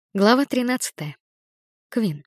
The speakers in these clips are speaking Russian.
Глава 13. Квин.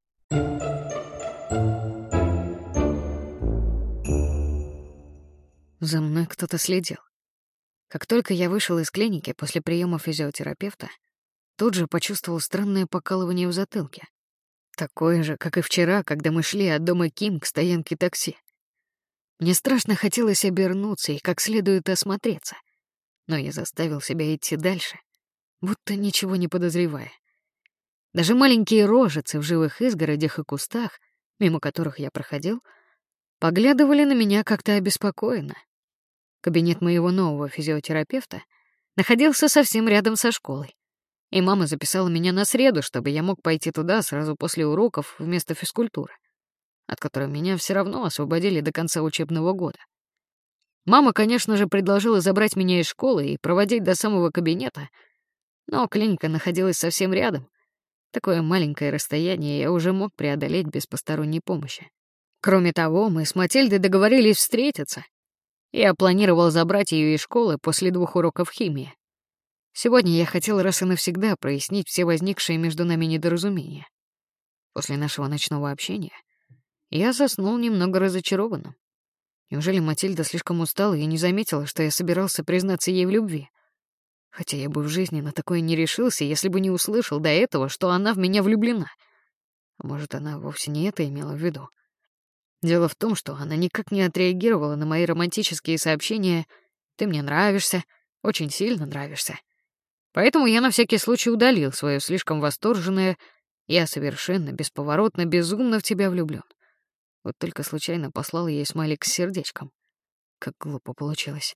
За мной кто-то следил. Как только я вышел из клиники после приема физиотерапевта, тут же почувствовал странное покалывание в затылке. Такое же, как и вчера, когда мы шли от дома Ким к стоянке такси. Мне страшно хотелось обернуться и как следует осмотреться, но я заставил себя идти дальше, будто ничего не подозревая. Даже маленькие рожицы в живых изгородях и кустах, мимо которых я проходил, поглядывали на меня как-то обеспокоенно. Кабинет моего нового физиотерапевта находился совсем рядом со школой, и мама записала меня на среду, чтобы я мог пойти туда сразу после уроков вместо физкультуры, от которой меня все равно освободили до конца учебного года. Мама, конечно же, предложила забрать меня из школы и проводить до самого кабинета, но клиника находилась совсем рядом. Такое маленькое расстояние я уже мог преодолеть без посторонней помощи. Кроме того, мы с Матильдой договорились встретиться. Я планировал забрать ее из школы после 2 уроков химии. Сегодня я хотел раз и навсегда прояснить все возникшие между нами недоразумения. После нашего ночного общения я заснул немного разочарованным. Неужели Матильда слишком устала и не заметила, что я собирался признаться ей в любви? Хотя я бы в жизни на такое не решился, если бы не услышал до этого, что она в меня влюблена. А может, она вовсе не это имела в виду? Дело в том, что она никак не отреагировала на мои романтические сообщения «ты мне нравишься, очень сильно нравишься». Поэтому я на всякий случай удалил свое слишком восторженное «я совершенно, бесповоротно, безумно в тебя влюблён». Вот только случайно послал ей смайлик с сердечком. Как глупо получилось.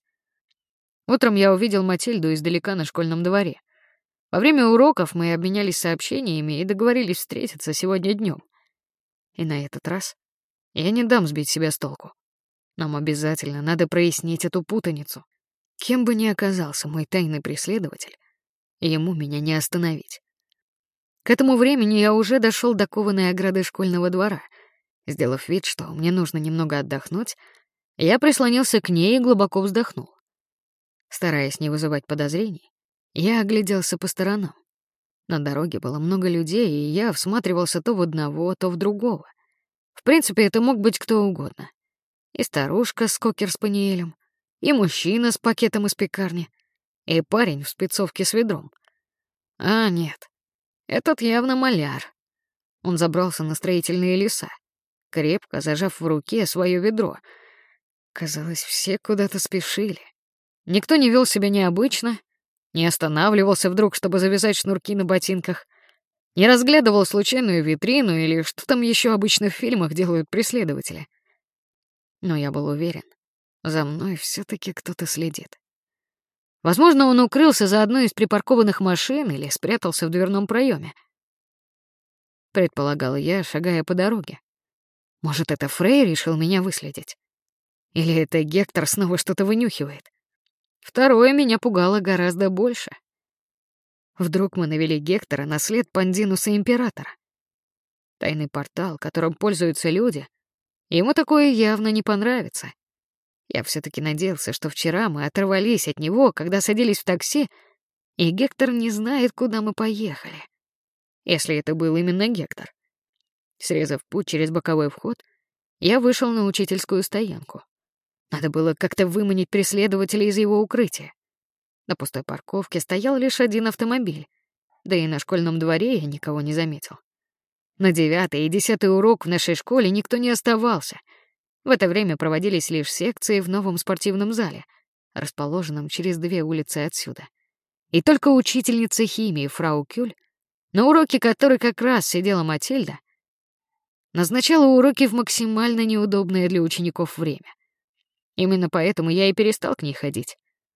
Утром я увидел Матильду издалека на школьном дворе. Во время уроков мы обменялись сообщениями и договорились встретиться сегодня днем. И на этот раз я не дам сбить себя с толку. Нам обязательно надо прояснить эту путаницу. Кем бы ни оказался мой тайный преследователь, ему меня не остановить. К этому времени я уже дошел до кованой ограды школьного двора. Сделав вид, что мне нужно немного отдохнуть, я прислонился к ней и глубоко вздохнул. Стараясь не вызывать подозрений, я огляделся по сторонам. На дороге было много людей, и я всматривался то в одного, то в другого. В принципе, это мог быть кто угодно. И старушка с кокер-спаниелем, и мужчина с пакетом из пекарни, и парень в спецовке с ведром. А нет, этот явно маляр. Он забрался на строительные леса, крепко зажав в руке свое ведро. Казалось, все куда-то спешили. Никто не вел себя необычно, не останавливался вдруг, чтобы завязать шнурки на ботинках, не разглядывал случайную витрину или что там еще обычно в фильмах делают преследователи. Но я был уверен, за мной все-таки кто-то следит. Возможно, он укрылся за одной из припаркованных машин или спрятался в дверном проеме. Предполагал я, шагая по дороге. Может, это Фрей решил меня выследить? Или это Гектор снова что-то вынюхивает? Второе меня пугало гораздо больше. Вдруг мы навели Гектора на след Пандинуса Императора. Тайный портал, которым пользуются люди, ему такое явно не понравится. Я все-таки надеялся, что вчера мы оторвались от него, когда садились в такси, и Гектор не знает, куда мы поехали. Если это был именно Гектор. Срезав путь через боковой вход, я вышел на учительскую стоянку. Надо было как-то выманить преследователя из его укрытия. На пустой парковке стоял лишь один автомобиль, да и на школьном дворе я никого не заметил. На 9 и 10 урок в нашей школе никто не оставался. В это время проводились лишь секции в новом спортивном зале, расположенном через 2 улицы отсюда. И только учительница химии фрау Кюль, на уроке которой как раз сидела Матильда, назначала уроки в максимально неудобное для учеников время. Именно поэтому я и перестал к ней ходить.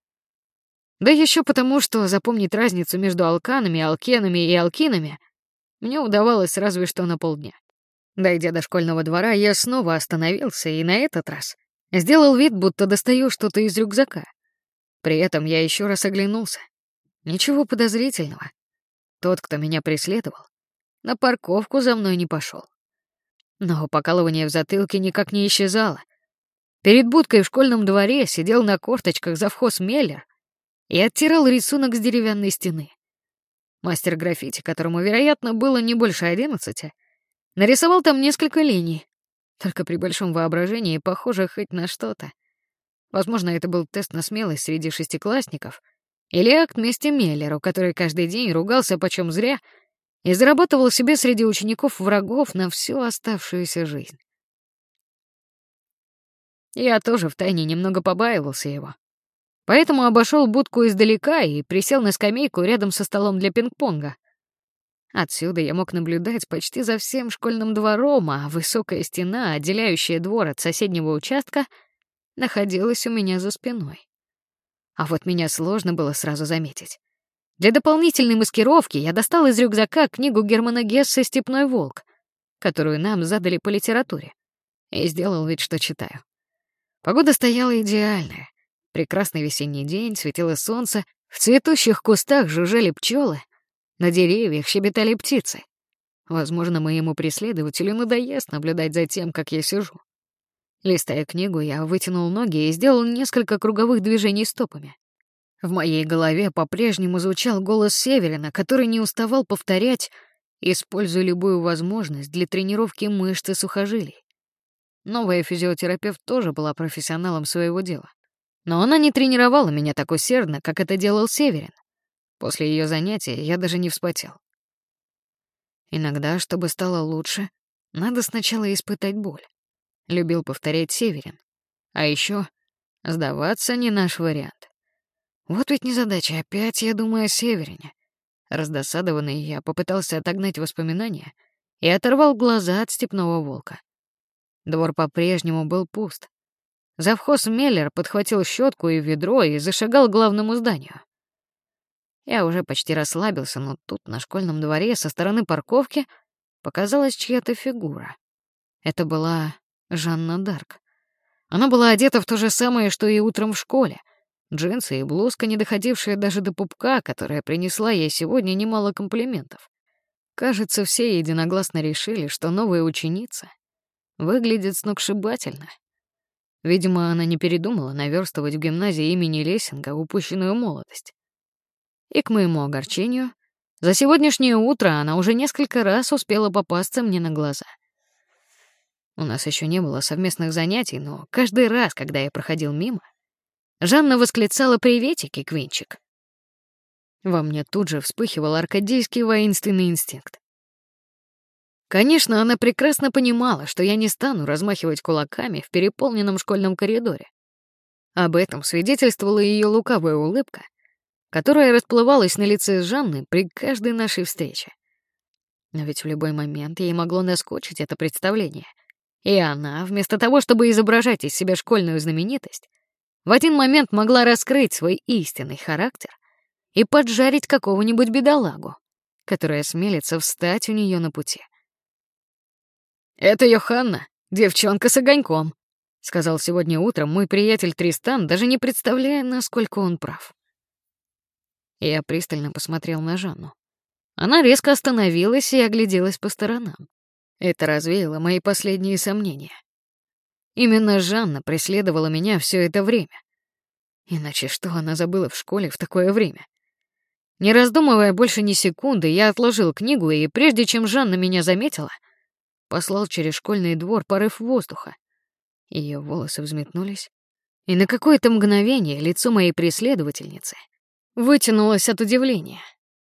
Да еще потому, что запомнить разницу между алканами, алкенами и алкинами мне удавалось разве что на полдня. Дойдя до школьного двора, я снова остановился и на этот раз сделал вид, будто достаю что-то из рюкзака. При этом я еще раз оглянулся. Ничего подозрительного. Тот, кто меня преследовал, на парковку за мной не пошел. Но покалывание в затылке никак не исчезало. Перед будкой в школьном дворе сидел на корточках завхоз Меллер и оттирал рисунок с деревянной стены. Мастер граффити, которому, вероятно, было не больше 11, нарисовал там несколько линий, только при большом воображении похоже хоть на что-то. Возможно, это был тест на смелость среди шестиклассников или акт мести Меллеру, который каждый день ругался почем зря и зарабатывал себе среди учеников врагов на всю оставшуюся жизнь. Я тоже втайне немного побаивался его. Поэтому обошел будку издалека и присел на скамейку рядом со столом для пинг-понга. Отсюда я мог наблюдать почти за всем школьным двором, а высокая стена, отделяющая двор от соседнего участка, находилась у меня за спиной. А вот меня сложно было сразу заметить. Для дополнительной маскировки я достал из рюкзака книгу Германа Гессе «Степной волк», которую нам задали по литературе, и сделал вид, что читаю. Погода стояла идеальная. Прекрасный весенний день, светило солнце, в цветущих кустах жужжали пчелы, на деревьях щебетали птицы. Возможно, моему преследователю надоест наблюдать за тем, как я сижу. Листая книгу, я вытянул ноги и сделал несколько круговых движений стопами. В моей голове по-прежнему звучал голос Северина, который не уставал повторять: «Используй любую возможность для тренировки мышц и сухожилий». Новая физиотерапевт тоже была профессионалом своего дела. Но она не тренировала меня так усердно, как это делал Северин. После ее занятий я даже не вспотел. Иногда, чтобы стало лучше, надо сначала испытать боль. Любил повторять Северин. А еще сдаваться не наш вариант. Вот ведь незадача, опять я думаю о Северине. Раздосадованный, я попытался отогнать воспоминания и оторвал глаза от степного волка. Двор по-прежнему был пуст. Завхоз Меллер подхватил щетку и ведро и зашагал к главному зданию. Я уже почти расслабился, но тут на школьном дворе со стороны парковки показалась чья-то фигура. Это была Жанна Дарк. Она была одета в то же самое, что и утром в школе. Джинсы и блузка, не доходившая даже до пупка, которая принесла ей сегодня немало комплиментов. Кажется, все единогласно решили, что новая ученица выглядит сногсшибательно. Видимо, она не передумала наверстывать в гимназии имени Лессинга упущенную молодость. И, к моему огорчению, за сегодняшнее утро она уже несколько раз успела попасться мне на глаза. У нас еще не было совместных занятий, но каждый раз, когда я проходил мимо, Жанна восклицала «Приветики, Квинчик». Во мне тут же вспыхивал аркадийский воинственный инстинкт. Конечно, она прекрасно понимала, что я не стану размахивать кулаками в переполненном школьном коридоре. Об этом свидетельствовала ее лукавая улыбка, которая расплывалась на лице Жанны при каждой нашей встрече. Но ведь в любой момент ей могло наскучить это представление. И она, вместо того, чтобы изображать из себя школьную знаменитость, в один момент могла раскрыть свой истинный характер и поджарить какого-нибудь бедолагу, который осмелится встать у нее на пути. «Это Йоханна, девчонка с огоньком», — сказал сегодня утром мой приятель Тристан, даже не представляя, насколько он прав. Я пристально посмотрел на Жанну. Она резко остановилась и огляделась по сторонам. Это развеяло мои последние сомнения. Именно Жанна преследовала меня все это время. Иначе что она забыла в школе в такое время? Не раздумывая больше ни секунды, я отложил книгу и, прежде чем Жанна меня заметила, послал через школьный двор порыв воздуха. Ее волосы взметнулись, и на какое-то мгновение лицо моей преследовательницы вытянулось от удивления.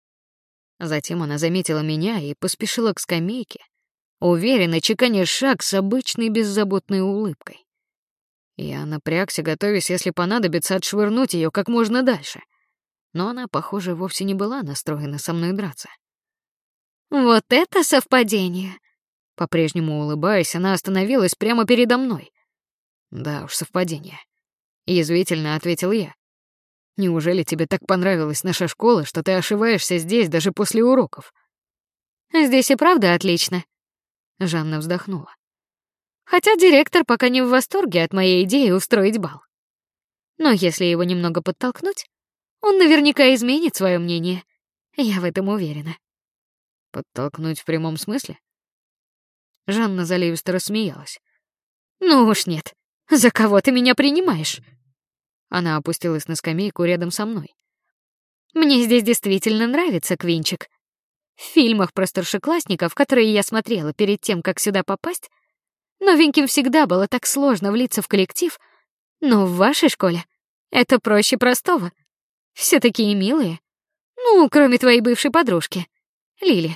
Затем она заметила меня и поспешила к скамейке, уверенно чеканя шаг с обычной беззаботной улыбкой. Я напрягся, готовясь, если понадобится, отшвырнуть ее как можно дальше. Но она, похоже, вовсе не была настроена со мной драться. «Вот это совпадение!» По-прежнему улыбаясь, она остановилась прямо передо мной. «Да уж, совпадение», — язвительно ответил я. «Неужели тебе так понравилась наша школа, что ты ошиваешься здесь даже после уроков?» «Здесь и правда отлично», — Жанна вздохнула. «Хотя директор пока не в восторге от моей идеи устроить бал. Но если его немного подтолкнуть, он наверняка изменит свое мнение. Я в этом уверена». «Подтолкнуть в прямом смысле?» Жанна заливисто рассмеялась. «Ну уж нет. За кого ты меня принимаешь?» Она опустилась на скамейку рядом со мной. Мне здесь действительно нравится, Квинчик. В фильмах про старшеклассников, которые я смотрела перед тем, как сюда попасть, новеньким всегда было так сложно влиться в коллектив, но в вашей школе это проще простого. Все такие милые. Ну, кроме твоей бывшей подружки, Лили.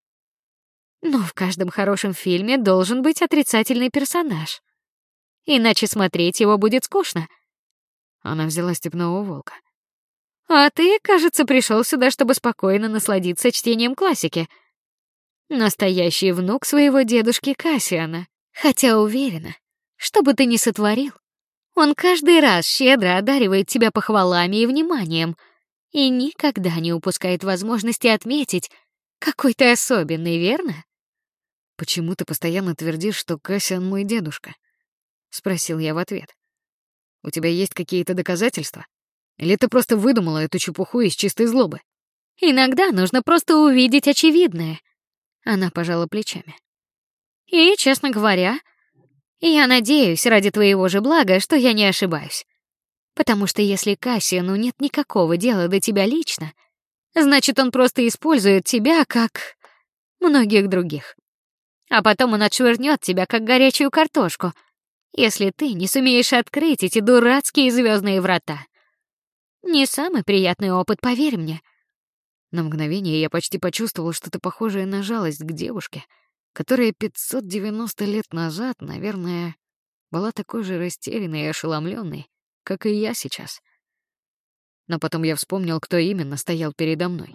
Но в каждом хорошем фильме должен быть отрицательный персонаж. Иначе смотреть его будет скучно. Она взяла степного волка. А ты, кажется, пришел сюда, чтобы спокойно насладиться чтением классики. Настоящий внук своего дедушки Кассиана. Хотя уверена, что бы ты ни сотворил, он каждый раз щедро одаривает тебя похвалами и вниманием и никогда не упускает возможности отметить, какой ты особенный, верно? Почему ты постоянно твердишь, что Кассиан мой дедушка? Спросил я в ответ. У тебя есть какие-то доказательства? Или ты просто выдумала эту чепуху из чистой злобы? Иногда нужно просто увидеть очевидное. Она пожала плечами. И, честно говоря, я надеюсь ради твоего же блага, что я не ошибаюсь. Потому что если Кассиану нет никакого дела до тебя лично, значит, он просто использует тебя как многих других. А потом он отшвырнет тебя как горячую картошку, если ты не сумеешь открыть эти дурацкие звездные врата. Не самый приятный опыт, поверь мне. На мгновение я почти почувствовал что-то похожее на жалость к девушке, которая 590 лет назад, наверное, была такой же растерянной и ошеломленной, как и я сейчас. Но потом я вспомнил, кто именно стоял передо мной.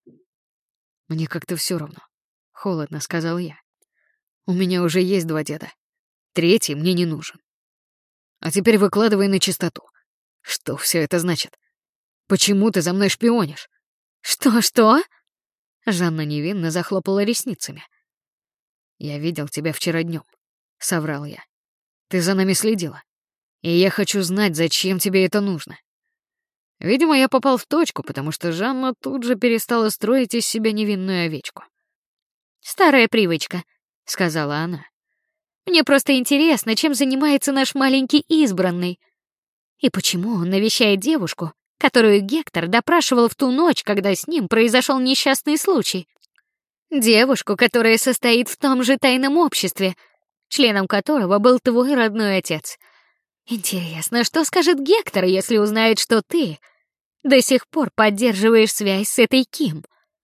Мне как-то все равно. Холодно сказал я. У меня уже есть 2 деда. 3-й мне не нужен. А теперь выкладывай на чистоту. Что все это значит? Почему ты за мной шпионишь? Что? Жанна невинно захлопала ресницами. Я видел тебя вчера днем, соврал я. Ты за нами следила. И я хочу знать, зачем тебе это нужно. Видимо, я попал в точку, потому что Жанна тут же перестала строить из себя невинную овечку. Старая привычка, сказала она. Мне просто интересно, чем занимается наш маленький избранный. И почему он навещает девушку, которую Гектор допрашивал в ту ночь, когда с ним произошел несчастный случай. Девушку, которая состоит в том же тайном обществе, членом которого был твой родной отец. Интересно, что скажет Гектор, если узнает, что ты до сих пор поддерживаешь связь с этой Ким?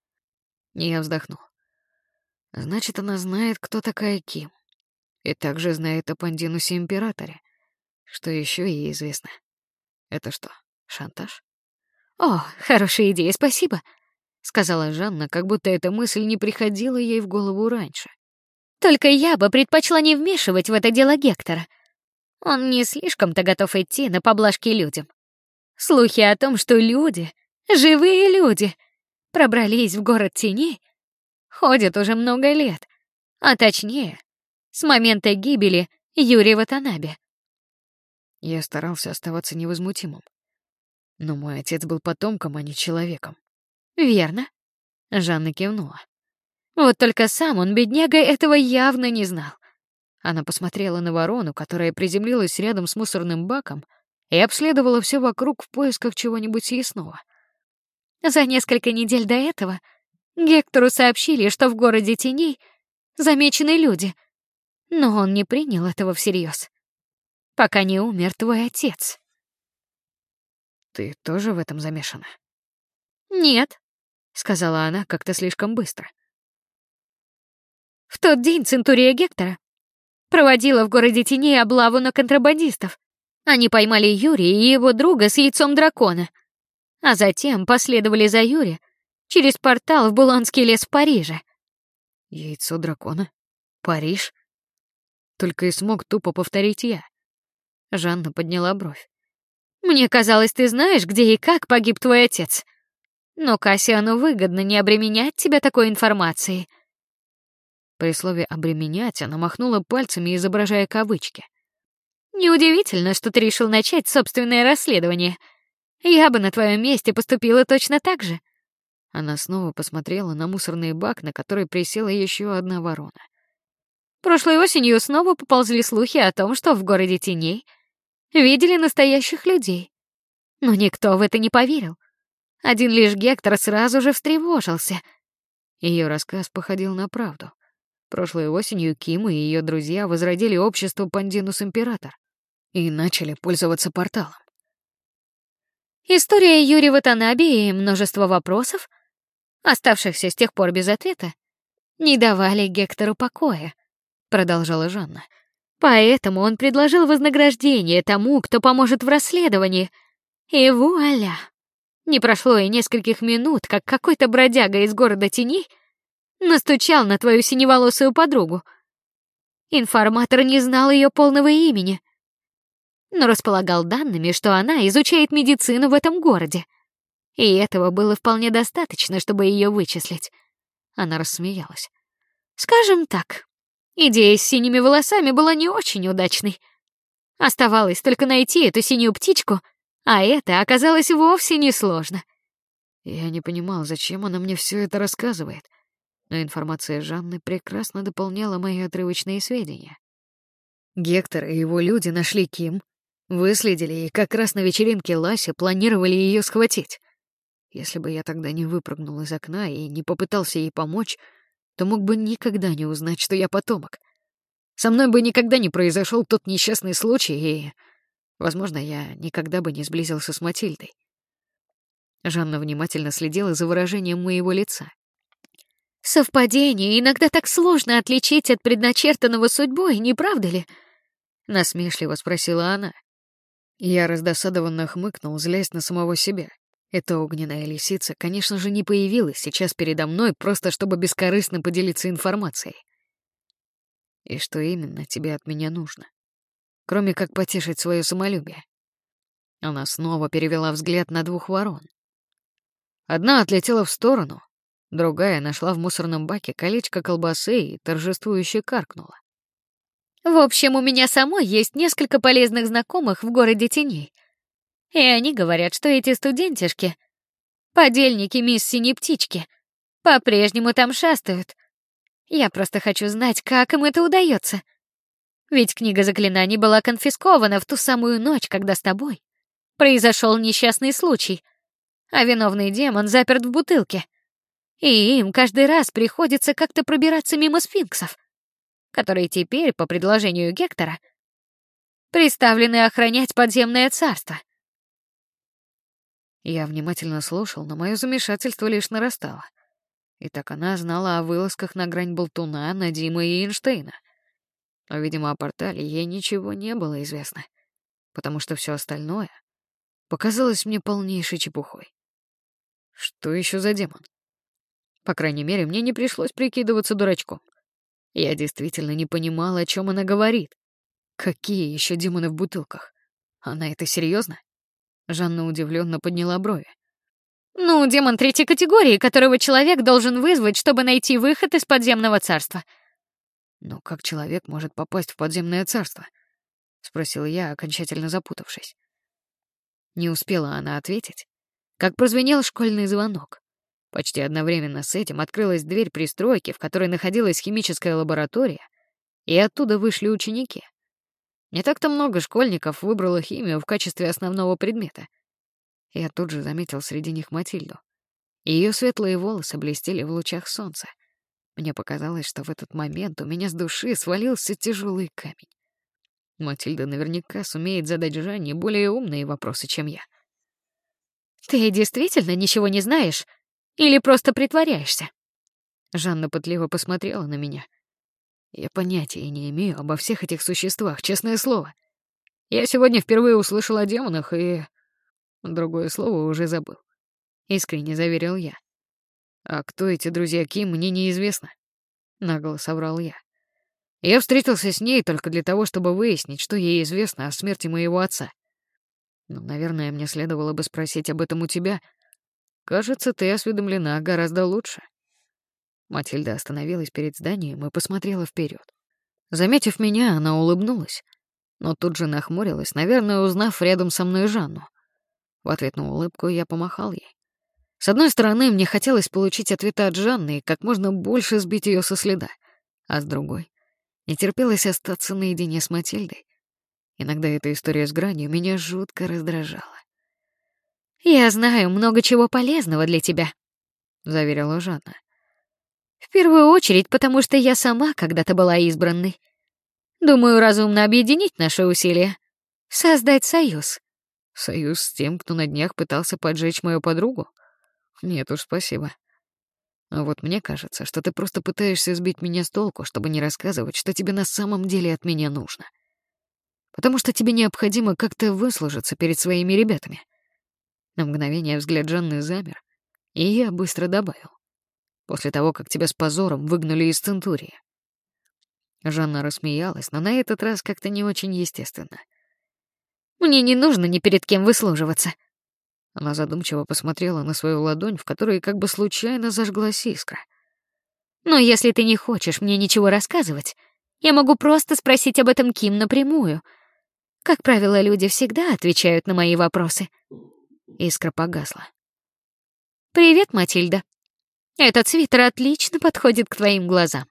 Я вздохнул. Значит, она знает, кто такая Ким. И также знает о Пандинусе Императоре. Что еще ей известно? Это что, шантаж? О, хорошая идея, спасибо, сказала Жанна, как будто эта мысль не приходила ей в голову раньше. Только я бы предпочла не вмешивать в это дело Гектора. Он не слишком-то готов идти на поблажки людям. Слухи о том, что люди, живые люди, пробрались в город теней, ходят уже много лет, а точнее, с момента гибели Юрия Ватанаbe. Я старался оставаться невозмутимым. Но мой отец был потомком, а не человеком. Верно? Жанна кивнула. Вот только сам он, бедняга, этого явно не знал. Она посмотрела на ворону, которая приземлилась рядом с мусорным баком, и обследовала все вокруг в поисках чего-нибудь съестного. За несколько недель до этого Гектору сообщили, что в городе теней замечены люди, но он не принял этого всерьез, пока не умер твой отец. Ты тоже в этом замешана? Нет, сказала она как-то слишком быстро. В тот день Центурия Гектора проводила в городе теней облаву на контрабандистов. Они поймали Юрия и его друга с яйцом дракона, а затем последовали за Юрием через портал в Булонский лес в Париже. Яйцо дракона? Париж? Только и смог тупо повторить я. Жанна подняла бровь. Мне казалось, ты знаешь, где и как погиб твой отец. Но Кассиану выгодно не обременять тебя такой информацией. При слове «обременять» она махнула пальцами, изображая кавычки. Неудивительно, что ты решил начать собственное расследование. Я бы на твоем месте поступила точно так же. Она снова посмотрела на мусорный бак, на который присела еще одна ворона. Прошлой осенью снова поползли слухи о том, что в городе теней видели настоящих людей. Но никто в это не поверил. Один лишь Гектор сразу же встревожился. Ее рассказ походил на правду. Прошлой осенью Ким и ее друзья возродили общество Пандинус Император и начали пользоваться порталом. История Юри Ватанаби и множество вопросов, оставшихся с тех пор без ответа, не давали Гектору покоя, продолжала Жанна. Поэтому он предложил вознаграждение тому, кто поможет в расследовании. И вуаля! Не прошло и нескольких минут, как какой-то бродяга из города теней настучал на твою синеволосую подругу. Информатор не знал ее полного имени, но располагал данными, что она изучает медицину в этом городе. И этого было вполне достаточно, чтобы ее вычислить. Она рассмеялась. Скажем так, идея с синими волосами была не очень удачной. Оставалось только найти эту синюю птичку, а это оказалось вовсе не сложно. Я не понимал, зачем она мне все это рассказывает, но информация Жанны прекрасно дополняла мои отрывочные сведения. Гектор и его люди нашли Ким, выследили и как раз на вечеринке Ласи планировали ее схватить. Если бы я тогда не выпрыгнул из окна и не попытался ей помочь, то мог бы никогда не узнать, что я потомок. Со мной бы никогда не произошел тот несчастный случай, и, возможно, я никогда бы не сблизился с Матильдой. Жанна внимательно следила за выражением моего лица. Совпадение иногда так сложно отличить от предначертанного судьбой, не правда ли? Насмешливо спросила она. Я раздосадованно хмыкнул, злясь на самого себя. Эта огненная лисица, конечно же, не появилась сейчас передо мной просто чтобы бескорыстно поделиться информацией. И что именно тебе от меня нужно? Кроме как потешить свое самолюбие. Она снова перевела взгляд на двух ворон. Одна отлетела в сторону, другая нашла в мусорном баке колечко колбасы и торжествующе каркнула. В общем, у меня самой есть несколько полезных знакомых в городе теней. И они говорят, что эти студентишки, подельники мисс Синей Птички, по-прежнему там шастают. Я просто хочу знать, как им это удается. Ведь книга заклинаний была конфискована в ту самую ночь, когда с тобой произошел несчастный случай, а виновный демон заперт в бутылке. И им каждый раз приходится как-то пробираться мимо сфинксов, которые теперь, по предложению Гектора, приставлены охранять подземное царство. Я внимательно слушал, но мое замешательство лишь нарастало. Итак, она знала о вылазках на грань Болтуна, Надима и Эйнштейна. Но, видимо, о портале ей ничего не было известно, потому что все остальное показалось мне полнейшей чепухой. Что еще за демон? По крайней мере, мне не пришлось прикидываться дурачком. Я действительно не понимала, о чем она говорит. Какие еще демоны в бутылках? Она это серьезно? Жанна удивленно подняла брови. Ну, демон третьей категории, которого человек должен вызвать, чтобы найти выход из подземного царства. Но как человек может попасть в подземное царство? Спросила я, окончательно запутавшись. Не успела она ответить, как прозвенел школьный звонок. Почти одновременно с этим открылась дверь пристройки, в которой находилась химическая лаборатория, и оттуда вышли ученики. Не так-то много школьников выбрало химию в качестве основного предмета. Я тут же заметил среди них Матильду. Ее светлые волосы блестели в лучах солнца. Мне показалось, что в этот момент у меня с души свалился тяжелый камень. Матильда наверняка сумеет задать Жанне более умные вопросы, чем я. Ты действительно ничего не знаешь или просто притворяешься? Жанна пытливо посмотрела на меня. Я понятия не имею обо всех этих существах, честное слово. Я сегодня впервые услышал о демонах и... Другое слово уже забыл. Искренне заверил я. А кто эти друзья Ким, мне неизвестно. Нагло соврал я. Я встретился с ней только для того, чтобы выяснить, что ей известно о смерти моего отца. Ну, наверное, мне следовало бы спросить об этом у тебя. Кажется, ты осведомлена гораздо лучше. Матильда остановилась перед зданием и посмотрела вперед. Заметив меня, она улыбнулась, но тут же нахмурилась, наверное, узнав рядом со мной Жанну. В ответ на улыбку я помахал ей. С одной стороны, мне хотелось получить ответы от Жанны и как можно больше сбить ее со следа, а с другой — не терпелось остаться наедине с Матильдой. Иногда эта история с гранью меня жутко раздражала. Я знаю много чего полезного для тебя, заверила Жанна. В первую очередь, потому что я сама когда-то была избранной. Думаю, разумно объединить наши усилия, создать союз. Союз с тем, кто на днях пытался поджечь мою подругу? Нет уж, спасибо. А вот мне кажется, что ты просто пытаешься сбить меня с толку, чтобы не рассказывать, что тебе на самом деле от меня нужно. Потому что тебе необходимо как-то выслужиться перед своими ребятами. На мгновение взгляд Жанны замер, и я быстро добавил. После того, как тебя с позором выгнали из Центурии. Жанна рассмеялась, но на этот раз как-то не очень естественно. Мне не нужно ни перед кем выслуживаться. Она задумчиво посмотрела на свою ладонь, в которой как бы случайно зажглась искра. Но если ты не хочешь мне ничего рассказывать, я могу просто спросить об этом Ким напрямую. Как правило, люди всегда отвечают на мои вопросы. Искра погасла. Привет, Матильда. Этот свитер отлично подходит к твоим глазам.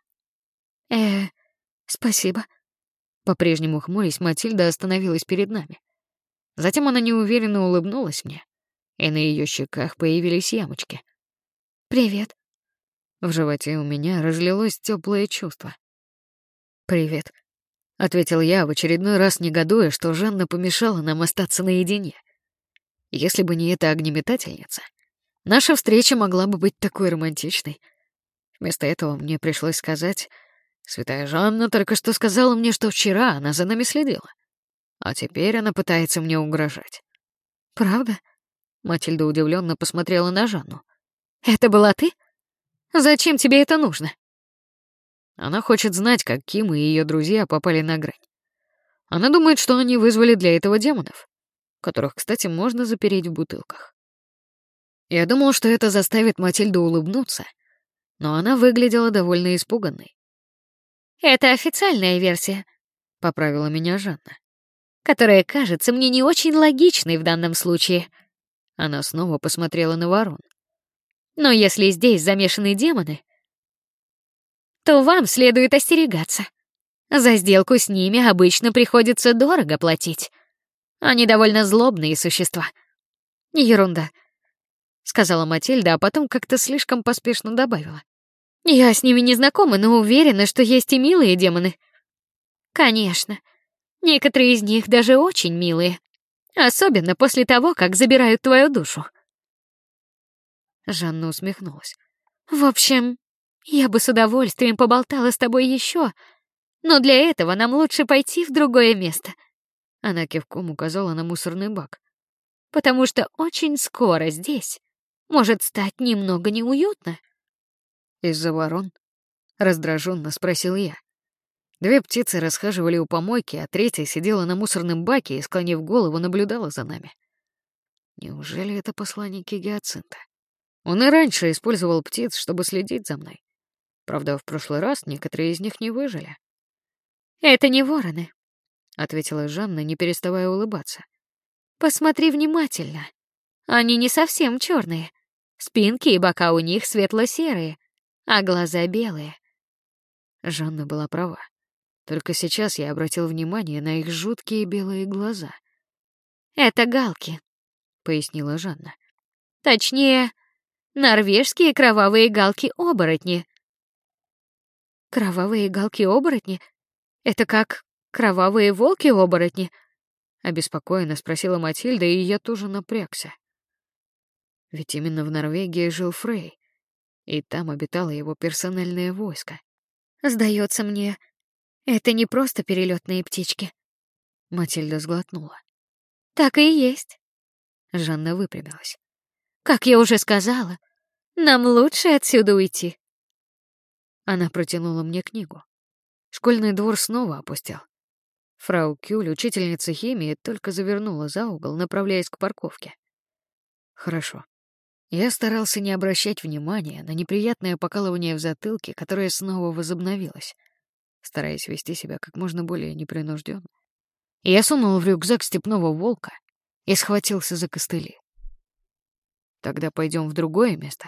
Спасибо. По-прежнему хмурясь, Матильда остановилась перед нами. Затем она неуверенно улыбнулась мне, и на ее щеках появились ямочки. Привет. В животе у меня разлилось теплое чувство. Привет, ответил я, в очередной раз негодуя, что Жанна помешала нам остаться наедине. Если бы не эта огнеметательница, наша встреча могла бы быть такой романтичной. Вместо этого мне пришлось сказать: «Святая Жанна только что сказала мне, что вчера она за нами следила, а теперь она пытается мне угрожать». «Правда?» Матильда удивленно посмотрела на Жанну. «Это была ты? Зачем тебе это нужно?» Она хочет знать, как Ким и ее друзья попали на грань. Она думает, что они вызвали для этого демонов, которых, кстати, можно запереть в бутылках. Я думал, что это заставит Матильду улыбнуться, но она выглядела довольно испуганной. «Это официальная версия», — поправила меня Жанна, «которая кажется мне не очень логичной в данном случае». Она снова посмотрела на ворон. «Но если здесь замешаны демоны, то вам следует остерегаться. За сделку с ними обычно приходится дорого платить. Они довольно злобные существа». «Ерунда», — сказала Матильда, а потом как-то слишком поспешно добавила. «Я с ними не знакома, но уверена, что есть и милые демоны». «Конечно. Некоторые из них даже очень милые. Особенно после того, как забирают твою душу». Жанна усмехнулась. «В общем, я бы с удовольствием поболтала с тобой еще, но для этого нам лучше пойти в другое место». Она кивком указала на мусорный бак. «Потому что очень скоро здесь может стать немного неуютно». «Из-за ворон?» — раздраженно спросил я. Две птицы расхаживали у помойки, а третья сидела на мусорном баке и, склонив голову, наблюдала за нами. Неужели это посланники Гиацинта? Он и раньше использовал птиц, чтобы следить за мной. Правда, в прошлый раз некоторые из них не выжили. «Это не вороны», — ответила Жанна, не переставая улыбаться. «Посмотри внимательно. Они не совсем черные. Спинки и бока у них светло-серые, а глаза белые». Жанна была права. Только сейчас я обратил внимание на их жуткие белые глаза. «Это галки», — пояснила Жанна. «Точнее, норвежские кровавые галки-оборотни». «Кровавые галки-оборотни? Это как кровавые волки-оборотни?» — обеспокоенно спросила Матильда, и я тоже напрягся. Ведь именно в Норвегии жил Фрей, и там обитало его персональное войско. «Сдается мне, это не просто перелетные птички». Матильда сглотнула. «Так и есть». Жанна выпрямилась. «Как я уже сказала, нам лучше отсюда уйти». Она протянула мне книгу. Школьный двор снова опустел. Фрау Кюль, учительница химии, только завернула за угол, направляясь к парковке. Хорошо. Я старался не обращать внимания на неприятное покалывание в затылке, которое снова возобновилось, стараясь вести себя как можно более непринужденно. Я сунул в рюкзак степного волка и схватился за костыли. Тогда пойдем в другое место.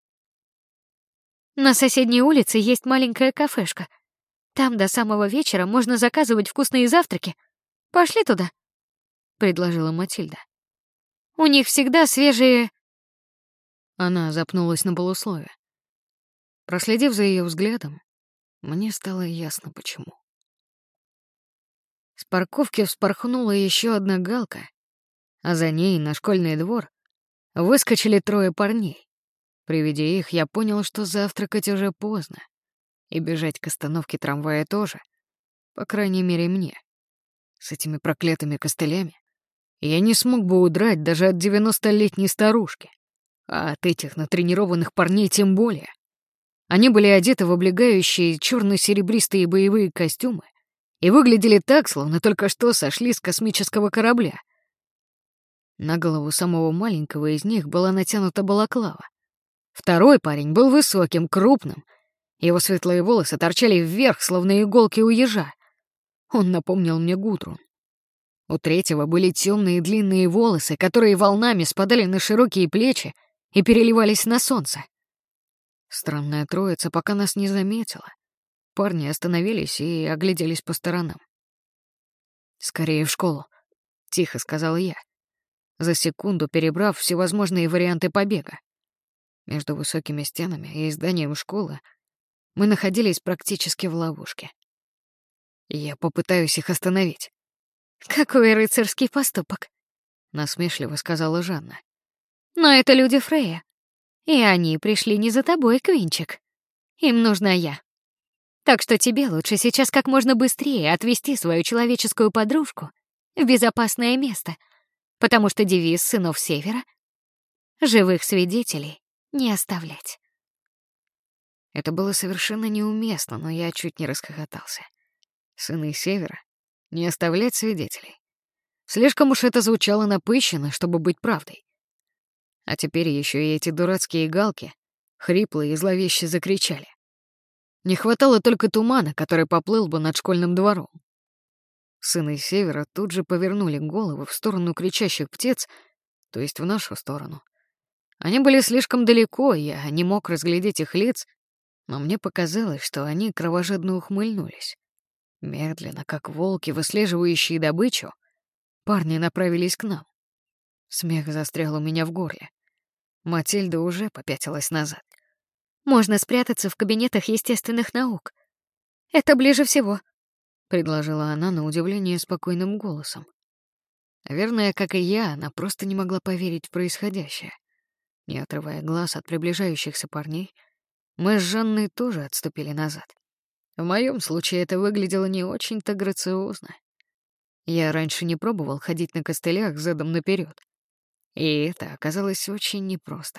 На соседней улице есть маленькая кафешка. Там до самого вечера можно заказывать вкусные завтраки. Пошли туда, предложила Матильда. У них всегда свежие...» Она запнулась на полуслове. Проследив за ее взглядом, мне стало ясно, почему. С парковки вспорхнула еще одна галка, а за ней на школьный двор выскочили 3 парней. При виде их я понял, что завтракать уже поздно, и бежать к остановке трамвая тоже, по крайней мере, мне. С этими проклятыми костылями я не смог бы удрать даже от 90-летней старушки, а от этих натренированных парней тем более. Они были одеты в облегающие черно-серебристые боевые костюмы и выглядели так, словно только что сошли с космического корабля. На голову самого маленького из них была натянута балаклава. Второй парень был высоким, крупным. Его светлые волосы торчали вверх, словно иголки у ежа. Он напомнил мне Гудрун. У третьего были темные длинные волосы, которые волнами спадали на широкие плечи и переливались на солнце. Странная троица пока нас не заметила. Парни остановились и огляделись по сторонам. «Скорее в школу», — тихо сказал я, за секунду перебрав всевозможные варианты побега. Между высокими стенами и зданием школы мы находились практически в ловушке. Я попытаюсь их остановить. «Какой рыцарский поступок», — насмешливо сказала Жанна. «Но это люди Фрея, и они пришли не за тобой, Квинчик. Им нужна я. Так что тебе лучше сейчас как можно быстрее отвезти свою человеческую подружку в безопасное место, потому что девиз сынов Севера — живых свидетелей не оставлять». Это было совершенно неуместно, но я чуть не расхохотался. Сыны Севера — не оставлять свидетелей. Слишком уж это звучало напыщенно, чтобы быть правдой. А теперь еще и эти дурацкие галки хрипло и зловеще закричали. Не хватало только тумана, который поплыл бы над школьным двором. Сыны Севера тут же повернули головы в сторону кричащих птиц, то есть в нашу сторону. Они были слишком далеко, я не мог разглядеть их лиц, но мне показалось, что они кровожадно ухмыльнулись. Медленно, как волки, выслеживающие добычу, парни направились к нам. Смех застрял у меня в горле. Матильда уже попятилась назад. «Можно спрятаться в кабинетах естественных наук. Это ближе всего», — предложила она на удивление спокойным голосом. Наверное, как и я, она просто не могла поверить в происходящее. Не отрывая глаз от приближающихся парней, мы с Жанной тоже отступили назад. В моем случае это выглядело не очень-то грациозно. Я раньше не пробовал ходить на костылях задом наперед, и это оказалось очень непросто.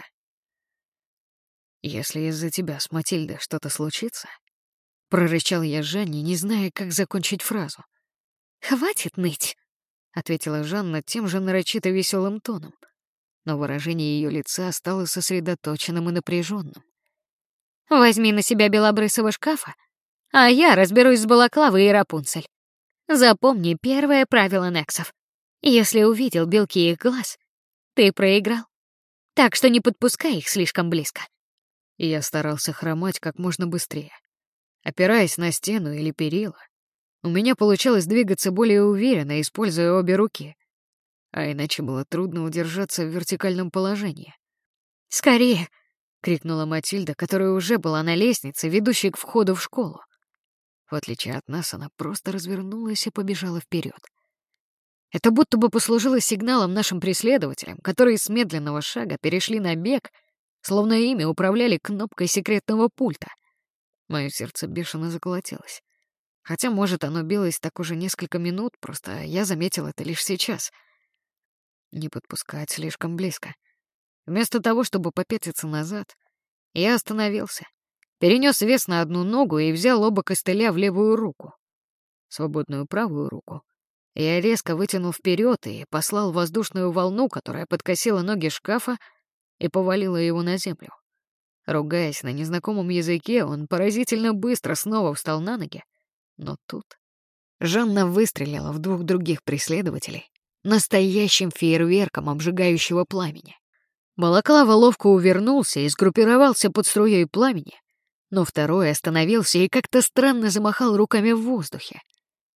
«Если из-за тебя с Матильдой что-то случится...» — прорычал я Жанне, не зная, как закончить фразу. «Хватит ныть», — ответила Жанна тем же нарочито веселым тоном, но выражение ее лица стало сосредоточенным и напряженным. «Возьми на себя белобрысого шкафа, а я разберусь с Балаклавой и Рапунцель. Запомни первое правило Нексов. Если увидел белки их глаз, ты проиграл. Так что не подпускай их слишком близко». И я старался хромать как можно быстрее. Опираясь на стену или перила, у меня получалось двигаться более уверенно, используя обе руки, а иначе было трудно удержаться в вертикальном положении. «Скорее!» — крикнула Матильда, которая уже была на лестнице, ведущей к входу в школу. В отличие от нас, она просто развернулась и побежала вперед. Это будто бы послужило сигналом нашим преследователям, которые с медленного шага перешли на бег, словно ими управляли кнопкой секретного пульта. Мое сердце бешено заколотилось. Хотя, может, оно билось так уже несколько минут, просто я заметил это лишь сейчас. Не подпускать слишком близко. Вместо того, чтобы попятиться назад, я остановился, перенес вес на одну ногу и взял оба костыля в левую руку. Свободную правую руку я резко вытянул вперед и послал воздушную волну, которая подкосила ноги шкафа и повалила его на землю. Ругаясь на незнакомом языке, он поразительно быстро снова встал на ноги, но тут Жанна выстрелила в двух других преследователей настоящим фейерверком обжигающего пламени. Балаклава ловко увернулся и сгруппировался под струей пламени, но второй остановился и как-то странно замахал руками в воздухе.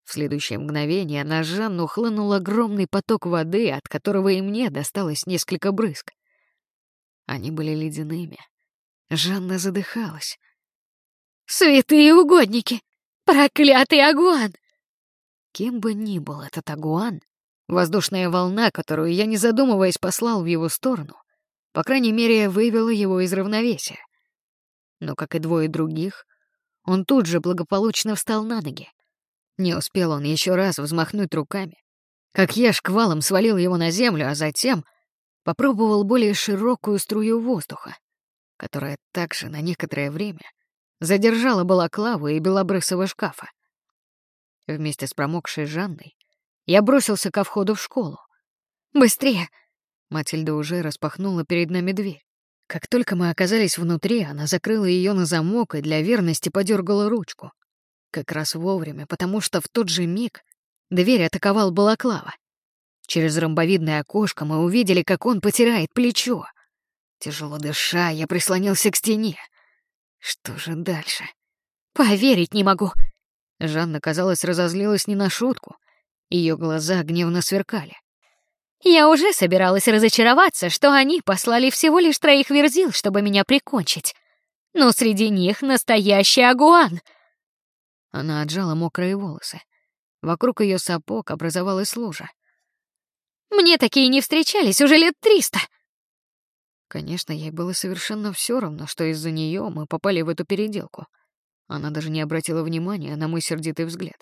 В следующее мгновение на Жанну хлынул огромный поток воды, от которого и мне досталось несколько брызг. Они были ледяными. Жанна задыхалась. «Святые угодники! Проклятый агуан!» Кем бы ни был этот агуан, воздушная волна, которую я, не задумываясь, послал в его сторону, по крайней мере, вывела его из равновесия. Но, как и двое других, он тут же благополучно встал на ноги. Не успел он еще раз взмахнуть руками, как я шквалом свалил его на землю, а затем попробовал более широкую струю воздуха, которая также на некоторое время задержала балаклаву и белобрысого шкафа. Вместе с промокшей Жанной я бросился ко входу в школу. «Быстрее!» Матильда уже распахнула перед нами дверь. Как только мы оказались внутри, она закрыла ее на замок и для верности подергала ручку. Как раз вовремя, потому что в тот же миг дверь атаковал балаклава. Через ромбовидное окошко мы увидели, как он потирает плечо. Тяжело дыша, я прислонился к стене. Что же дальше? «Поверить не могу!» Жанна, казалось, разозлилась не на шутку. Ее глаза гневно сверкали. «Я уже собиралась разочароваться, что они послали всего лишь 3 верзил, чтобы меня прикончить. Но среди них настоящий агуан!» Она отжала мокрые волосы. Вокруг ее сапог образовалась лужа. «Мне такие не встречались уже лет 300!» Конечно, ей было совершенно все равно, что из-за нее мы попали в эту переделку. Она даже не обратила внимания на мой сердитый взгляд.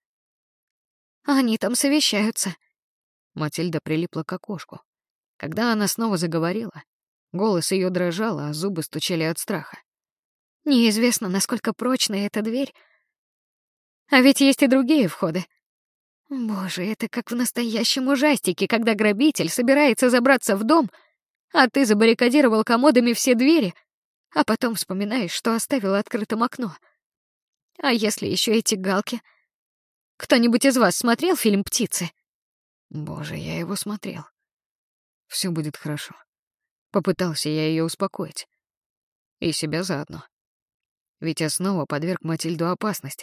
«Они там совещаются». Матильда прилипла к окошку. Когда она снова заговорила, голос ее дрожал, а зубы стучали от страха. «Неизвестно, насколько прочная эта дверь. А ведь есть и другие входы. Боже, это как в настоящем ужастике, когда грабитель собирается забраться в дом, а ты забаррикадировал комодами все двери, а потом вспоминаешь, что оставил открытым окно. А если еще эти галки? Кто-нибудь из вас смотрел фильм «Птицы»?» Боже, я его смотрел. Все будет хорошо. Попытался я ее успокоить. И себя заодно. Ведь я снова подверг Матильду опасности.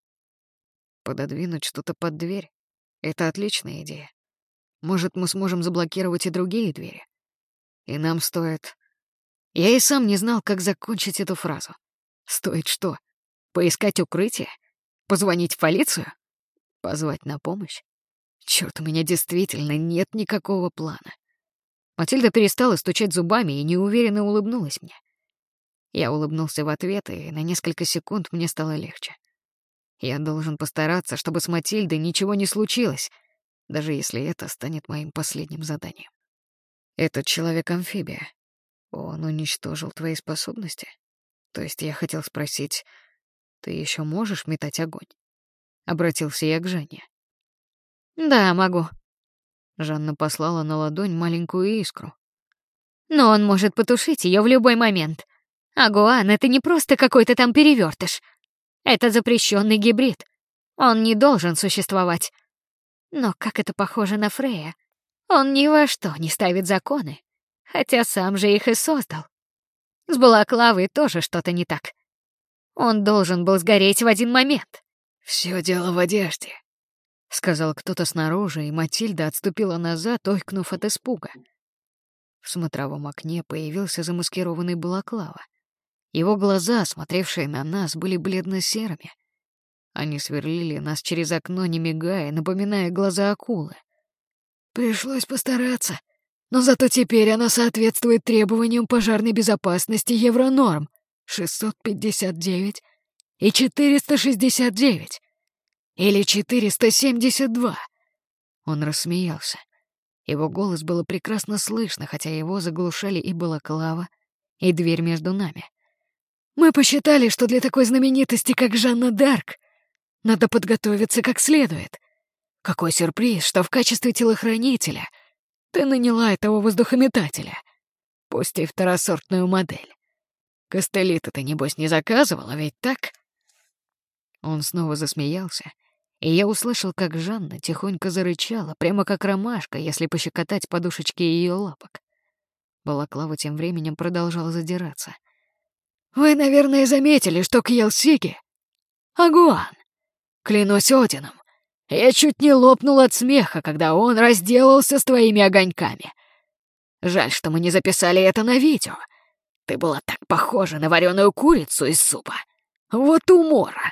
Пододвинуть что-то под дверь — это отличная идея. Может, мы сможем заблокировать и другие двери. И нам стоит... Я и сам не знал, как закончить эту фразу. Стоит что? Поискать укрытие? Позвонить в полицию? Позвать на помощь? Чёрт, у меня действительно нет никакого плана. Матильда перестала стучать зубами и неуверенно улыбнулась мне. Я улыбнулся в ответ, и на несколько секунд мне стало легче. Я должен постараться, чтобы с Матильдой ничего не случилось, даже если это станет моим последним заданием. Этот человек-амфибия. Он уничтожил твои способности? То есть я хотел спросить, ты еще можешь метать огонь? Обратился я к Жанне. «Да, могу. Жанна послала на ладонь маленькую искру. Но он может потушить ее в любой момент. Агуан — это не просто какой-то там перевертыш. Это запрещенный гибрид. Он не должен существовать. Но как это похоже на Фрея. Он ни во что не ставит законы, хотя сам же их и создал. С балаклавой тоже что-то не так. Он должен был сгореть в один момент. «Все дело в одежде», — сказал кто-то снаружи, и Матильда отступила назад, ойкнув от испуга. В смотровом окне появился замаскированный балаклава. Его глаза, смотревшие на нас, были бледно-серыми. Они сверлили нас через окно, не мигая, напоминая глаза акулы. «Пришлось постараться, но зато теперь оно соответствует требованиям пожарной безопасности Евронорм 659 и 469. Или 472. Он рассмеялся. Его голос было прекрасно слышно, хотя его заглушали и балаклава, и дверь между нами. Мы посчитали, что для такой знаменитости, как Жанна Дарк, надо подготовиться как следует. Какой сюрприз, что в качестве телохранителя ты наняла этого воздухометателя, пусть и второсортную модель. Костыли-то ты, небось, не заказывала, ведь так?» Он снова засмеялся, и я услышал, как Жанна тихонько зарычала, прямо как ромашка, если пощекотать подушечки ее лапок. Балаклава тем временем продолжала задираться. «Вы, наверное, заметили, что Кьелсиги — агуан. Клянусь Одином, Я чуть не лопнул от смеха, когда он разделался с твоими огоньками. Жаль, что мы не записали это на видео. Ты была так похожа на вареную курицу из супа. Вот умора.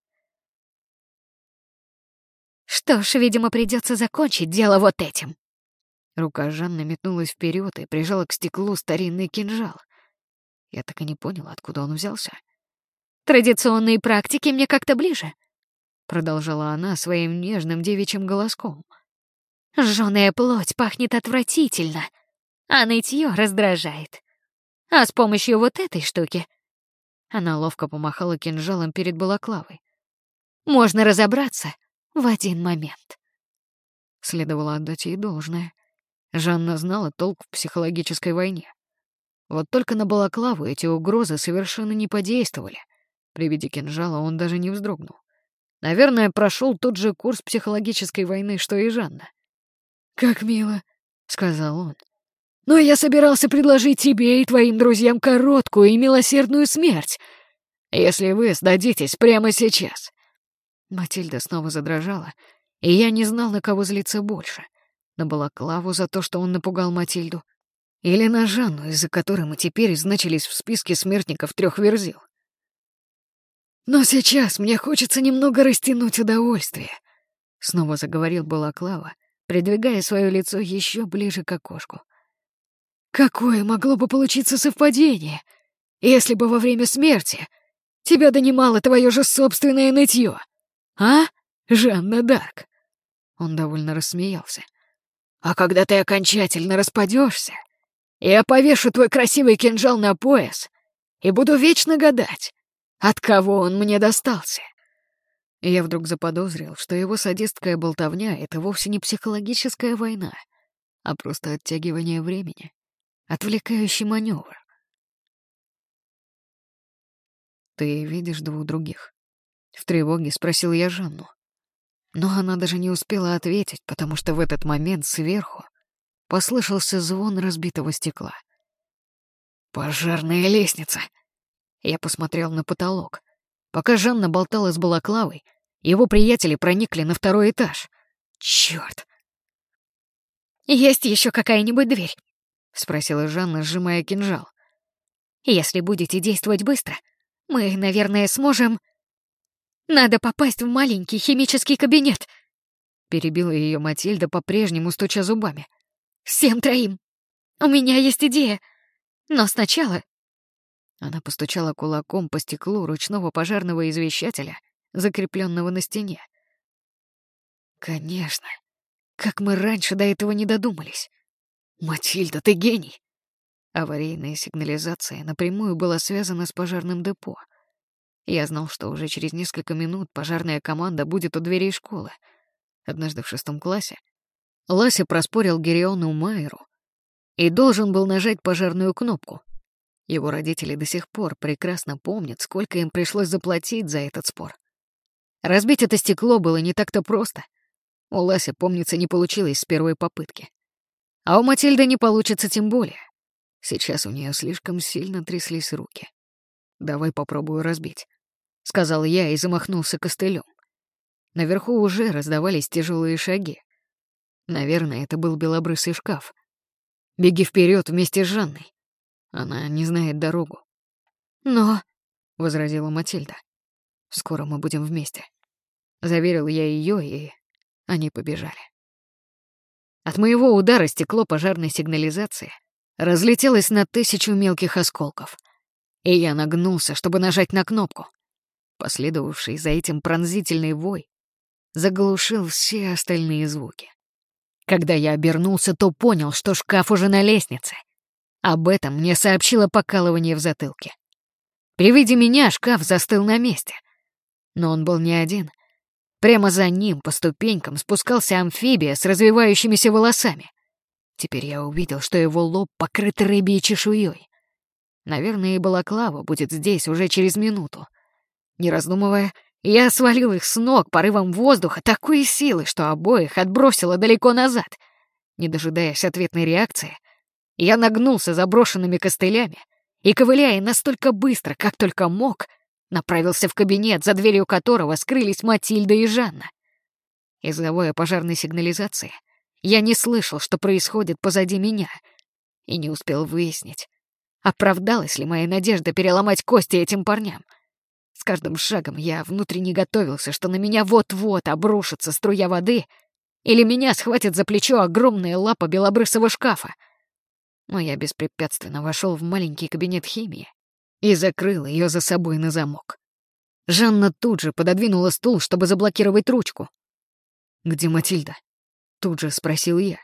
Что ж, видимо, придется закончить дело вот этим. Рука Жанны метнулась вперед и прижала к стеклу старинный кинжал. Я так и не поняла, откуда он взялся. Традиционные практики мне как-то ближе, Продолжала она своим нежным девичьим голоском. Жжёная плоть пахнет отвратительно, а нытьё раздражает. А с помощью вот этой штуки она ловко помахала кинжалом перед балаклавой. Можно разобраться в один момент. Следовало отдать ей должное. Жанна знала толк в психологической войне. Вот только на балаклаву эти угрозы совершенно не подействовали. При виде кинжала он даже не вздрогнул. Наверное, прошел тот же курс психологической войны, что и Жанна. «Как мило», — сказал он. «Но я собирался предложить тебе и твоим друзьям короткую и милосердную смерть, если вы сдадитесь прямо сейчас». Матильда снова задрожала, и я не знал, на кого злиться больше. На балаклаву за то, что он напугал Матильду, или на Жанну, из-за которой мы теперь значились в списке смертников 3 верзил. «Но сейчас мне хочется немного растянуть удовольствие», — снова заговорил балаклава, придвигая свое лицо еще ближе к окошку. «Какое могло бы получиться совпадение, если бы во время смерти тебя донимало твое же собственное нытье? А, Жанна Дарк?» Он довольно рассмеялся. «А когда ты окончательно распадешься, я повешу твой красивый кинжал на пояс и буду вечно гадать, от кого он мне достался». И я вдруг заподозрил, что его садистская болтовня — это вовсе не психологическая война, а просто оттягивание времени, отвлекающий маневр. «Ты видишь 2 других?» — в тревоге спросил я Жанну. Но она даже не успела ответить, потому что в этот момент сверху послышался звон разбитого стекла. «Пожарная лестница!» Я посмотрел на потолок. Пока Жанна болтала с балаклавой, его приятели проникли на 2-й этаж. Чёрт! Есть еще какая-нибудь дверь? Спросила Жанна, сжимая кинжал. Если будете действовать быстро, мы, наверное, сможем... Надо попасть в маленький химический кабинет. Перебила ее Матильда, по-прежнему стуча зубами. Всем 3. У меня есть идея. Но сначала... Она постучала кулаком по стеклу ручного пожарного извещателя, закрепленного на стене. Конечно. Как мы раньше до этого не додумались. Матильда, ты гений. Аварийная сигнализация напрямую была связана с пожарным депо. Я знал, что уже через несколько минут пожарная команда будет у дверей школы. Однажды в 6 классе Лася проспорил Гериону Майеру и должен был нажать пожарную кнопку. Его родители до сих пор прекрасно помнят, сколько им пришлось заплатить за этот спор. Разбить это стекло было не так-то просто. У Ласи, помнится, не получилось с первой попытки. А у Матильды не получится тем более. Сейчас у нее слишком сильно тряслись руки. «Давай попробую разбить», — сказал я и замахнулся костылем. Наверху уже раздавались тяжелые шаги. Наверное, это был белобрысый шкаф. «Беги вперед вместе с Жанной. Она не знает дорогу». «Но...» — возразила Матильда. «Скоро мы будем вместе». Заверил я ее, и они побежали. От моего удара стекло пожарной сигнализации разлетелось на 1000 мелких осколков, и я нагнулся, чтобы нажать на кнопку. Последовавший за этим пронзительный вой заглушил все остальные звуки. Когда я обернулся, то понял, что шкаф уже на лестнице. Об этом мне сообщило покалывание в затылке. При виде меня шкаф застыл на месте. Но он был не один. Прямо за ним по ступенькам спускался амфибия с развивающимися волосами. Теперь я увидел, что его лоб покрыт рыбьей чешуей. Наверное, и балаклава будет здесь уже через минуту. Не раздумывая, я свалил их с ног порывом воздуха такой силы, что обоих отбросило далеко назад. Не дожидаясь ответной реакции, я нагнулся за брошенными костылями и, ковыляя настолько быстро, как только мог, направился в кабинет, за дверью которого скрылись Матильда и Жанна. Из-за воя пожарной сигнализации я не слышал, что происходит позади меня, и не успел выяснить, оправдалась ли моя надежда переломать кости этим парням. С каждым шагом я внутренне готовился, что на меня вот-вот обрушится струя воды или меня схватит за плечо огромная лапа белобрысого шкафа. Но я беспрепятственно вошел в маленький кабинет химии и закрыл ее за собой на замок. Жанна тут же пододвинула стул, чтобы заблокировать ручку. «Где Матильда?» — тут же спросил я.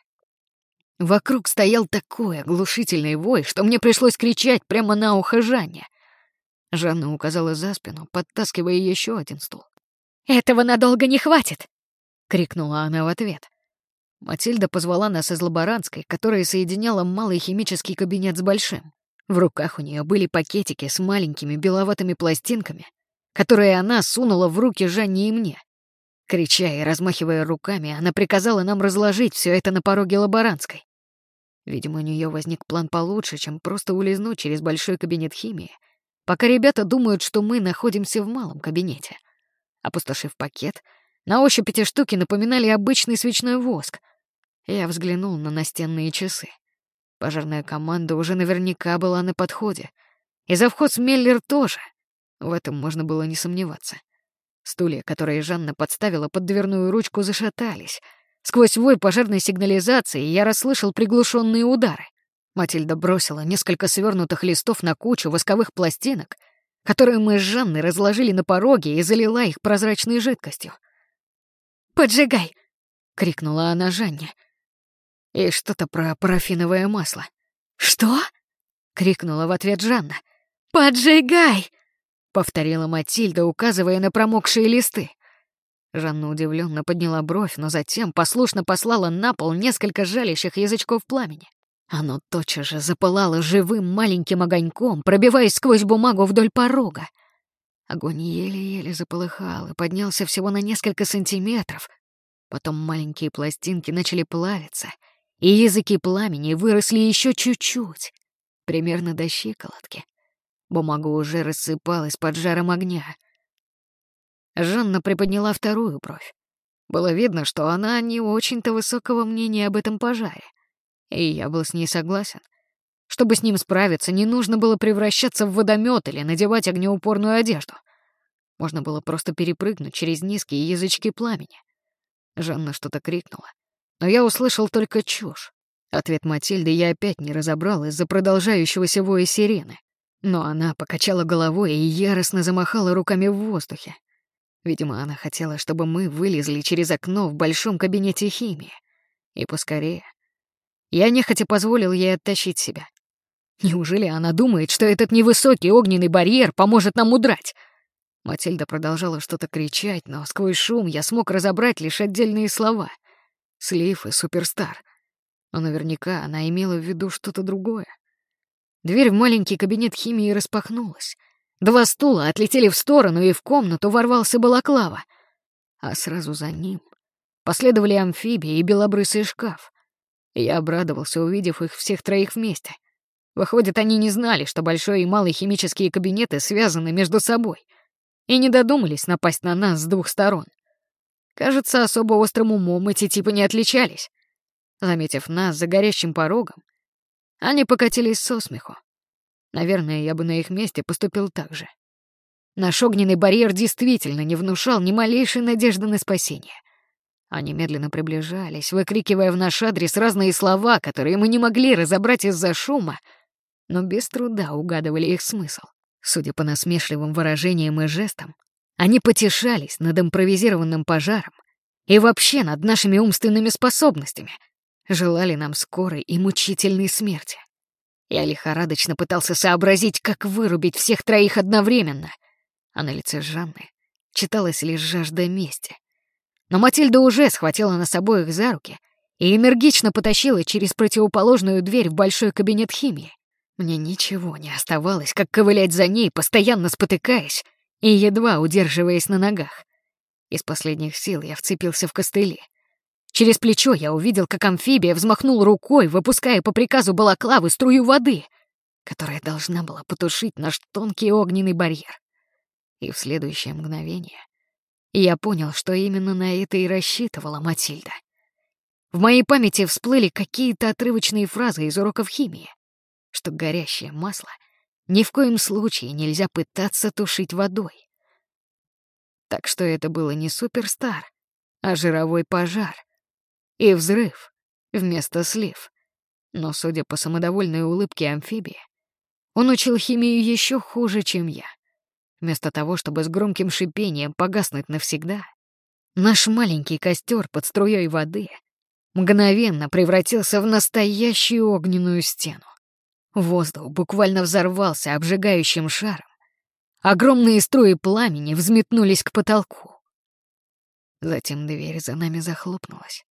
Вокруг стоял такой оглушительный вой, что мне пришлось кричать прямо на ухо Жанне. Жанна указала за спину, подтаскивая еще один стул. «Этого надолго не хватит!» — крикнула она в ответ. Матильда позвала нас из лаборантской, которая соединяла малый химический кабинет с большим. В руках у нее были пакетики с маленькими беловатыми пластинками, которые она сунула в руки Жанне и мне. Крича и размахивая руками, она приказала нам разложить все это на пороге лаборантской. Видимо, у нее возник план получше, чем просто улизнуть через большой кабинет химии, пока ребята думают, что мы находимся в малом кабинете. Опустошив пакет, на ощупь эти штуки напоминали обычный свечной воск. Я взглянул на настенные часы. Пожарная команда уже наверняка была на подходе. И завхоз Меллер тоже. В этом можно было не сомневаться. Стулья, которые Жанна подставила под дверную ручку, зашатались. Сквозь вой пожарной сигнализации я расслышал приглушенные удары. Матильда бросила несколько свернутых листов на кучу восковых пластинок, которые мы с Жанной разложили на пороге, и залила их прозрачной жидкостью. «Поджигай!» — крикнула она Жанне. И что-то про парафиновое масло. «Что?» — крикнула в ответ Жанна. «Поджигай!» — повторила Матильда, указывая на промокшие листы. Жанна удивленно подняла бровь, но затем послушно послала на пол несколько жалящих язычков пламени. Оно тотчас же запылало живым маленьким огоньком, пробиваясь сквозь бумагу вдоль порога. Огонь еле-еле заполыхал и поднялся всего на несколько сантиметров. Потом маленькие пластинки начали плавиться, и языки пламени выросли еще чуть-чуть, примерно до щиколотки. Бумага уже рассыпалась под жаром огня. Жанна приподняла вторую бровь. Было видно, что она не очень-то высокого мнения об этом пожаре. И я был с ней согласен. Чтобы с ним справиться, не нужно было превращаться в водомет или надевать огнеупорную одежду. Можно было просто перепрыгнуть через низкие язычки пламени. Жанна что-то крикнула, но я услышал только чушь. Ответ Матильды я опять не разобрал из-за продолжающегося воя сирены. Но она покачала головой и яростно замахала руками в воздухе. Видимо, она хотела, чтобы мы вылезли через окно в большом кабинете химии. И поскорее. Я нехотя позволил ей оттащить себя. Неужели она думает, что этот невысокий огненный барьер поможет нам удрать? Матильда продолжала что-то кричать, но сквозь шум я смог разобрать лишь отдельные слова. Слив и суперстар. Но наверняка она имела в виду что-то другое. Дверь в маленький кабинет химии распахнулась. 2 стула отлетели в сторону, и в комнату ворвался балаклава. А сразу за ним последовали амфибия и белобрысый шкаф. Я обрадовался, увидев их всех троих вместе. Выходит, они не знали, что большой и малый химические кабинеты связаны между собой, и не додумались напасть на нас с 2 сторон. Кажется, особо острым умом эти типы не отличались. Заметив нас за горящим порогом, они покатились со смеху. Наверное, я бы на их месте поступил так же. Наш огненный барьер действительно не внушал ни малейшей надежды на спасение. Они медленно приближались, выкрикивая в наш адрес разные слова, которые мы не могли разобрать из-за шума, но без труда угадывали их смысл. Судя по насмешливым выражениям и жестам, они потешались над импровизированным пожаром и вообще над нашими умственными способностями, желали нам скорой и мучительной смерти. Я лихорадочно пытался сообразить, как вырубить всех троих одновременно, а на лице Жанны читалась лишь жажда мести. Но Матильда уже схватила нас обоих за руки и энергично потащила через противоположную дверь в большой кабинет химии. Мне ничего не оставалось, как ковылять за ней, постоянно спотыкаясь и едва удерживаясь на ногах. Из последних сил я вцепился в костыли. Через плечо я увидел, как амфибия взмахнул рукой, выпуская по приказу балаклавы струю воды, которая должна была потушить наш тонкий огненный барьер. И в следующее мгновение И я понял, что именно на это и рассчитывала Матильда. В моей памяти всплыли какие-то отрывочные фразы из уроков химии, что горящее масло ни в коем случае нельзя пытаться тушить водой. Так что это было не суперстар, а жировой пожар и взрыв вместо слив. Но, судя по самодовольной улыбке амфибии, он учил химию еще хуже, чем я. Вместо того, чтобы с громким шипением погаснуть навсегда, наш маленький костер под струей воды мгновенно превратился в настоящую огненную стену. Воздух буквально взорвался обжигающим шаром. Огромные струи пламени взметнулись к потолку. Затем дверь за нами захлопнулась.